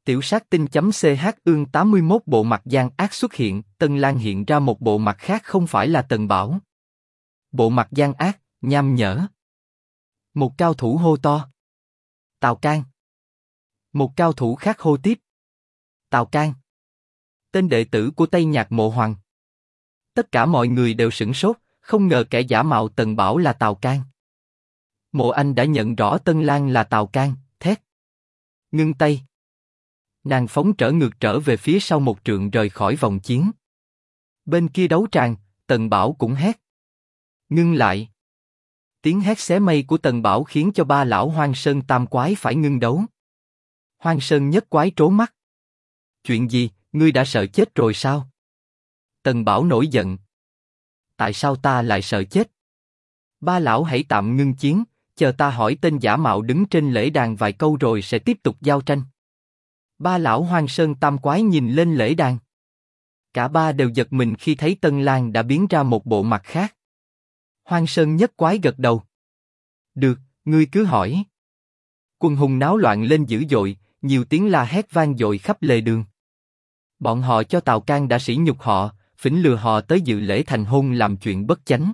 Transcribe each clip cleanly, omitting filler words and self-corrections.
Tiểu sát tinh.ch ương 81 bộ mặt gian ác xuất hiện, Tân Lang hiện ra một bộ mặt khác không phải là Tần Bảo. Bộ mặt gian ác, nham nhở. Một cao thủ hô to. Tào Can. Một cao thủ khác hô tiếp. Tào Can. Tên đệ tử của Tây Nhạc Mộ Hoàng. Tất cả mọi người đều sửng sốt, không ngờ kẻ giả mạo Tần Bảo là Tào Can. Mộ Anh đã nhận rõ Tân Lang là Tào Can, thét. Ngưng tay. Nàng phóng ngược trở về phía sau một trượng rời khỏi vòng chiến. Bên kia đấu tràng, Tần Bảo cũng hét. Ngưng lại. Tiếng hét xé mây của Tần Bảo khiến cho ba lão Hoang Sơn Tam Quái phải ngưng đấu. Hoang Sơn Nhất Quái trố mắt. Chuyện gì, ngươi đã sợ chết rồi sao? Tần Bảo nổi giận. Tại sao ta lại sợ chết? Ba lão hãy tạm ngưng chiến, chờ ta hỏi tên giả mạo đứng trên lễ đàn vài câu rồi sẽ tiếp tục giao tranh. Ba lão Hoang Sơn Tam Quái nhìn lên lễ đàn. Cả ba đều giật mình khi thấy Tân Lang đã biến ra một bộ mặt khác. Hoang Sơn Nhất Quái gật đầu. Được, ngươi cứ hỏi. Quân hùng náo loạn lên dữ dội, nhiều tiếng la hét vang dội khắp lề đường. Bọn họ cho Tào Can đã sỉ nhục họ, phỉnh lừa họ tới dự lễ thành hôn làm chuyện bất chánh.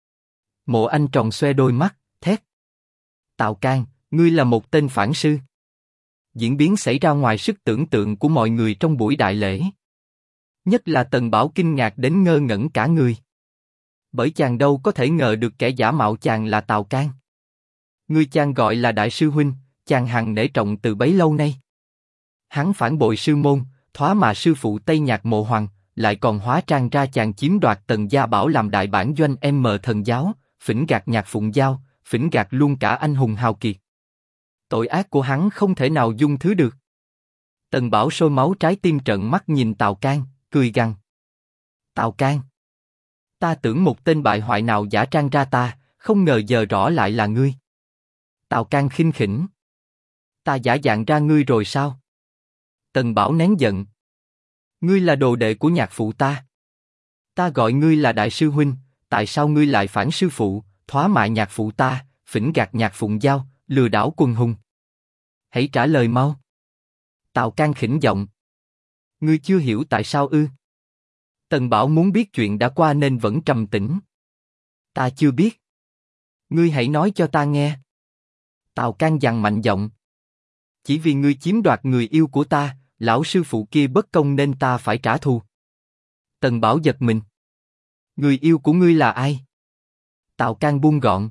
Mộ Anh tròn xoe đôi mắt, thét. Tào Can, ngươi là một tên phản sư. Diễn biến xảy ra ngoài sức tưởng tượng của mọi người trong buổi đại lễ. Nhất là Tần Bảo kinh ngạc đến ngơ ngẩn cả người. Bởi chàng đâu có thể ngờ được kẻ giả mạo chàng là Tào Can. Người chàng gọi là đại sư huynh, chàng hằng nể trọng từ bấy lâu nay. Hắn phản bội sư môn, thoá mạ sư phụ Tây Nhạc Mộ Hoàng, lại còn hóa trang ra chàng chiếm đoạt Tần Gia Bảo làm đại bản doanh Thần giáo, phỉnh gạt Nhạc Phụng Giao, phỉnh gạt luôn cả anh hùng hào kiệt. Tội ác của hắn không thể nào dung thứ được. Tần Bảo sôi máu trái tim trợn mắt nhìn Tào Can, cười gằn. Tào Can, ta tưởng một tên bại hoại nào giả trang ra ta, không ngờ giờ rõ lại là ngươi. Tào Can khinh khỉnh. Ta giả dạng ra ngươi rồi sao? Tần Bảo nén giận. Ngươi là đồ đệ của nhạc phụ ta. Ta gọi ngươi là đại sư huynh, tại sao ngươi lại phản sư phụ, thoá mạ nhạc phụ ta, phỉnh gạt Nhạc Phụng Giao, lừa đảo quần hùng? Hãy trả lời mau. Tào Can khỉnh giọng. Ngươi chưa hiểu tại sao ư? Tần Bảo muốn biết chuyện đã qua nên vẫn trầm tĩnh. Ta chưa biết. Ngươi hãy nói cho ta nghe. Tào Can dằn mạnh giọng. Chỉ vì ngươi chiếm đoạt người yêu của ta, lão sư phụ kia bất công nên ta phải trả thù. Tần Bảo giật mình. Người yêu của ngươi là ai? Tào Can buông gọn.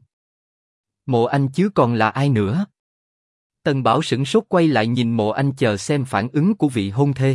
Mộ Anh chứ còn là ai nữa? Tần Bảo sửng sốt quay lại nhìn Mộ Anh chờ xem phản ứng của vị hôn thê.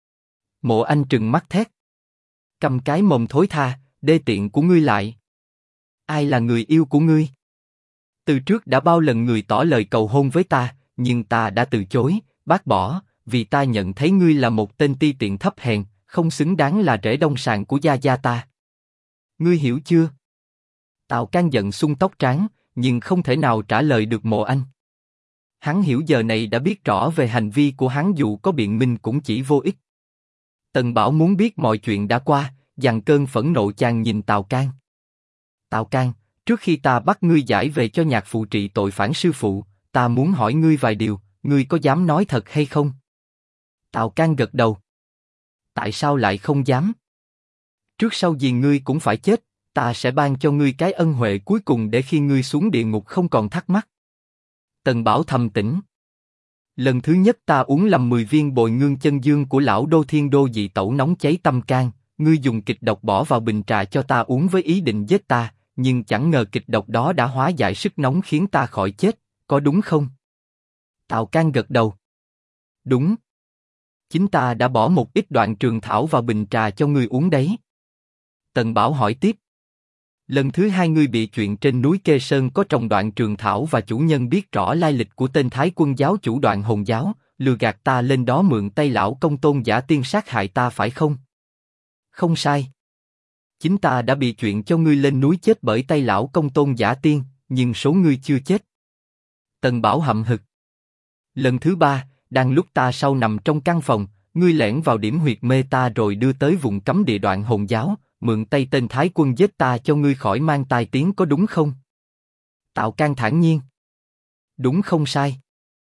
Mộ Anh trừng mắt thét. Cầm cái mồm thối tha, đê tiện của ngươi lại. Ai là người yêu của ngươi? Từ trước đã bao lần người tỏ lời cầu hôn với ta, nhưng ta đã từ chối, bác bỏ, vì ta nhận thấy ngươi là một tên ti tiện thấp hèn, không xứng đáng là rễ đông sàn của gia gia ta. Ngươi hiểu chưa? Tào Can giận sung tóc trắng, nhưng không thể nào trả lời được Mộ Anh. Hắn hiểu giờ này đã biết rõ về hành vi của hắn, dù có biện minh cũng chỉ vô ích. Tần Bảo muốn biết mọi chuyện đã qua, dằn cơn phẫn nộ chàng nhìn Tào Can. Tào Can, trước khi ta bắt ngươi giải về cho nhạc phụ trị tội phản sư phụ, ta muốn hỏi ngươi vài điều, ngươi có dám nói thật hay không? Tào Can gật đầu. Tại sao lại không dám? Trước sau gì ngươi cũng phải chết, ta sẽ ban cho ngươi cái ân huệ cuối cùng để khi ngươi xuống địa ngục không còn thắc mắc. Tần Bảo thầm tĩnh. Lần thứ nhất ta uống lầm 10 viên bồi ngương chân dương của lão Đô Thiên Đô dị tẩu nóng cháy tâm can, ngươi dùng kịch độc bỏ vào bình trà cho ta uống với ý định giết ta, nhưng chẳng ngờ kịch độc đó đã hóa giải sức nóng khiến ta khỏi chết, có đúng không? Tào Can gật đầu. Đúng. Chính ta đã bỏ một ít đoạn trường thảo vào bình trà cho ngươi uống đấy. Tần Bảo hỏi tiếp. Lần thứ hai ngươi bị chuyện trên núi Kê Sơn có trồng đoạn trường thảo và chủ nhân biết rõ lai lịch của tên Thái Quân giáo chủ Đoạn Hồn giáo, lừa gạt ta lên đó mượn tay lão công tôn giả tiên sát hại ta phải không? Không sai. Chính ta đã bị chuyện cho ngươi lên núi chết bởi tay lão công tôn giả tiên, nhưng số ngươi chưa chết. Tần Bảo hậm hực. Lần thứ ba, đang lúc ta sau nằm trong căn phòng, ngươi lẻn vào điểm huyệt mê ta rồi đưa tới vùng cấm địa Đoạn Hồn giáo, mượn tay tên Thái Quân giết ta cho ngươi khỏi mang tai tiếng, có đúng không? Tào Can thản nhiên. Đúng không sai.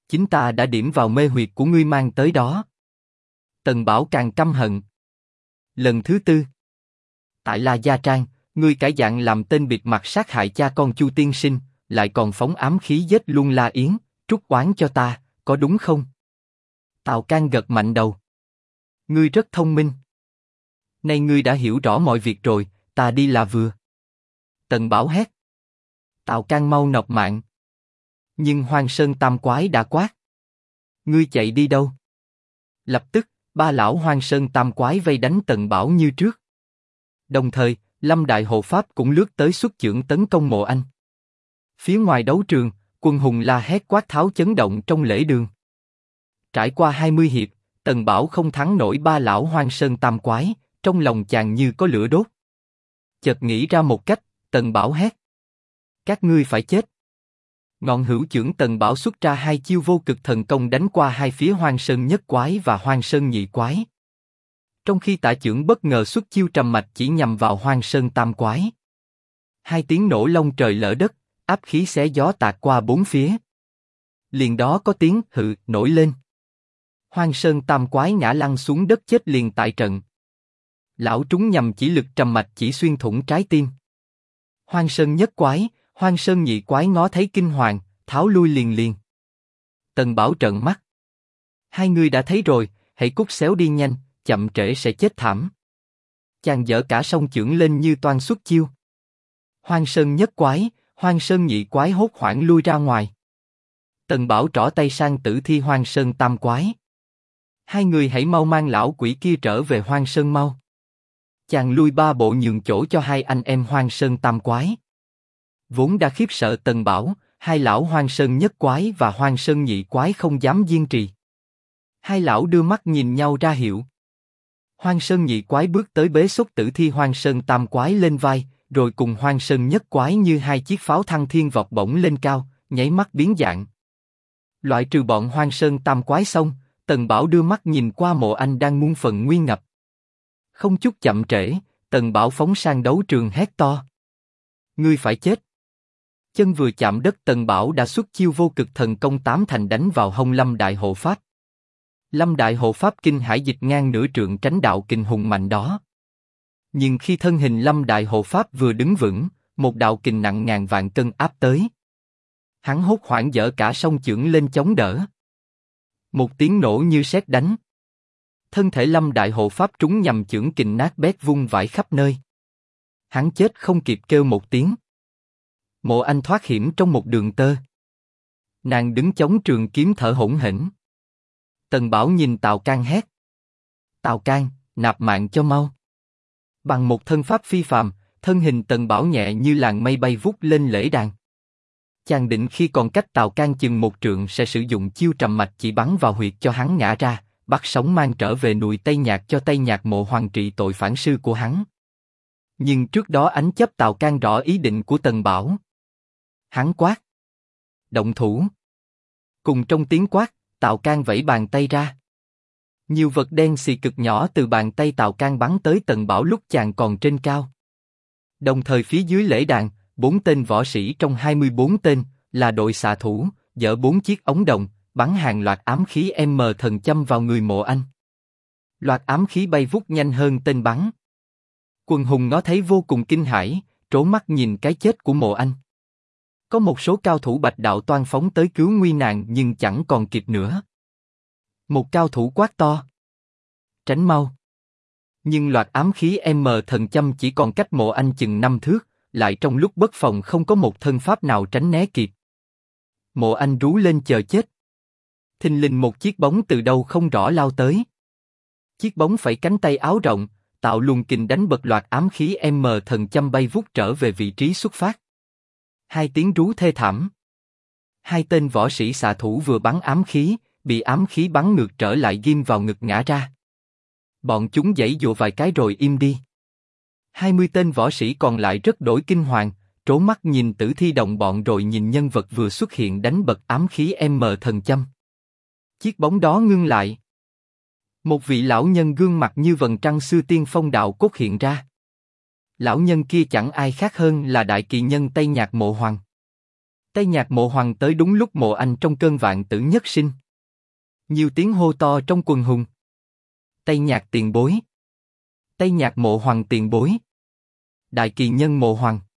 Chính ta đã điểm vào mê huyệt của ngươi mang tới đó. Tần Bảo càng căm hận. Lần thứ tư. Tại La Gia Trang, ngươi cải dạng làm tên bịt mặt sát hại cha con Chu tiên sinh, lại còn phóng ám khí giết luôn La Yến, trút oán cho ta, có đúng không? Tào Can gật mạnh đầu. Ngươi rất thông minh. Nay ngươi đã hiểu rõ mọi việc rồi, ta đi là vừa. Tần Bảo hét. Tào Can mau nộp mạng. Nhưng Hoang Sơn Tam Quái đã quát. Ngươi chạy đi đâu? Lập tức, ba lão Hoang Sơn Tam Quái vây đánh Tần Bảo như trước. Đồng thời, Lâm Đại Hộ Pháp cũng lướt tới xuất chưởng tấn công Mộ Anh. Phía ngoài đấu trường, quân hùng la hét quát tháo chấn động trong lễ đường. Trải qua 20 hiệp, Tần Bảo không thắng nổi ba lão Hoang Sơn Tam Quái, trong lòng chàng như có lửa đốt. Chợt nghĩ ra một cách, Tần Bảo hét. Các ngươi phải chết. Ngọn hữu chưởng Tần Bảo xuất ra hai chiêu vô cực thần công đánh qua hai phía Hoang Sơn Nhất Quái và Hoang Sơn Nhị Quái. Trong khi Tả chưởng bất ngờ xuất chiêu trầm mạch chỉ nhằm vào Hoang Sơn Tam Quái. Hai tiếng nổ long trời lở đất, áp khí xé gió tạt qua bốn phía. Liền đó có tiếng hự nổi lên. Hoang Sơn Tam Quái ngã lăn xuống đất chết liền tại trận. Lão trúng nhầm chỉ lực trầm mạch chỉ xuyên thủng trái tim. Hoang Sơn Nhất Quái, Hoang Sơn Nhị Quái ngó thấy kinh hoàng, tháo lui liền liền. Tần Bảo trợn mắt. Hai người đã thấy rồi, hãy cút xéo đi nhanh, chậm trễ sẽ chết thảm. Chàng giở cả song chưởng lên như toan xuất chiêu. Hoang Sơn Nhất Quái, Hoang Sơn Nhị Quái hốt hoảng lui ra ngoài. Tần Bảo trỏ tay sang tử thi Hoang Sơn Tam Quái. Hai người hãy mau mang lão quỷ kia trở về Hoang Sơn mau. Chàng lui ba bộ nhường chỗ cho hai anh em Hoang Sơn Tam Quái. Vốn đã khiếp sợ Tần Bảo, hai lão Hoang Sơn Nhất Quái và Hoang Sơn Nhị Quái không dám kiên trì. Hai lão đưa mắt nhìn nhau ra hiệu. Hoang Sơn Nhị Quái bước tới bế xúc tử thi Hoang Sơn Tam Quái lên vai, rồi cùng Hoang Sơn Nhất Quái như hai chiếc pháo thăng thiên vọt bổng lên cao, nháy mắt biến dạng. Loại trừ bọn Hoang Sơn Tam Quái xong, Tần Bảo đưa mắt nhìn qua Mộ Anh đang muôn phần nguy ngập. Không chút chậm trễ, Tần Bảo phóng sang đấu trường hét to. Ngươi phải chết. Chân vừa chạm đất Tần Bảo đã xuất chiêu vô cực thần công tám thành đánh vào hông Lâm Đại Hộ Pháp. Lâm Đại Hộ Pháp kinh hãi dịch ngang nửa trượng tránh đạo kình hùng mạnh đó. Nhưng khi thân hình Lâm Đại Hộ Pháp vừa đứng vững, một đạo kình nặng ngàn vạn cân áp tới. Hắn hốt hoảng giở cả song chưởng lên chống đỡ. Một tiếng nổ như sét đánh. Thân thể Lâm Đại Hộ Pháp trúng nhầm chưởng kình nát bét vung vãi khắp nơi. Hắn chết không kịp kêu một tiếng. Mộ Anh thoát hiểm trong một đường tơ. Nàng đứng chống trường kiếm thở hổn hển. Tần Bảo nhìn Tào Can hét. Tào Can, nạp mạng cho mau. Bằng một thân pháp phi phàm, thân hình Tần Bảo nhẹ như làn mây bay vút lên lễ đàn. Chàng định khi còn cách Tào Can chừng một trượng sẽ sử dụng chiêu trầm mạch chỉ bắn vào huyệt cho hắn ngã ra, bắt sống mang trở về núi Tây Nhạc cho Tây Nhạc Mộ Hoàng trị tội phản sư của hắn. Nhưng trước đó ánh chấp Tào Can rõ ý định của Tần Bảo. Hắn quát. Động thủ. Cùng trong tiếng quát, Tào Can vẫy bàn tay ra. Nhiều vật đen xì cực nhỏ từ bàn tay Tào Can bắn tới Tần Bảo lúc chàng còn trên cao. Đồng thời phía dưới lễ đàn, 4 tên võ sĩ trong 24 tên, là đội xạ thủ, giở 4 chiếc ống đồng, bắn hàng loạt ám khí M thần châm vào người Mộ Anh. Loạt ám khí bay vút nhanh hơn tên bắn. Quần hùng nó thấy vô cùng kinh hãi, trố mắt nhìn cái chết của Mộ Anh. Có một số cao thủ Bạch Đạo toan phóng tới cứu nguy nàng nhưng chẳng còn kịp nữa. Một cao thủ quát to. Tránh mau. Nhưng loạt ám khí M thần châm chỉ còn cách Mộ Anh chừng 5 thước, lại trong lúc bất phòng không có một thân pháp nào tránh né kịp. Mộ Anh rú lên chờ chết. Thình lình một chiếc bóng từ đâu không rõ lao tới. Chiếc bóng phẩy cánh tay áo rộng, tạo luồng kình đánh bật loạt ám khí M thần châm bay vút trở về vị trí xuất phát. Hai tiếng rú thê thảm. Hai tên võ sĩ xạ thủ vừa bắn ám khí, bị ám khí bắn ngược trở lại ghim vào ngực ngã ra. Bọn chúng giãy giụa vài cái rồi im đi. 20 tên võ sĩ còn lại rất đổi kinh hoàng, trố mắt nhìn tử thi đồng bọn rồi nhìn nhân vật vừa xuất hiện đánh bật ám khí M thần châm. Chiếc bóng đó ngưng lại. Một vị lão nhân gương mặt như vầng trăng xưa tiên phong đạo cốt hiện ra. Lão nhân kia chẳng ai khác hơn là đại kỳ nhân Tây Nhạc Mộ Hoàng. Tây Nhạc Mộ Hoàng tới đúng lúc Mộ Anh trong cơn vạn tử nhất sinh. Nhiều tiếng hô to trong quần hùng. Tây Nhạc tiền bối. Tây Nhạc Mộ Hoàng tiền bối. Đại kỳ nhân Mộ Hoàng.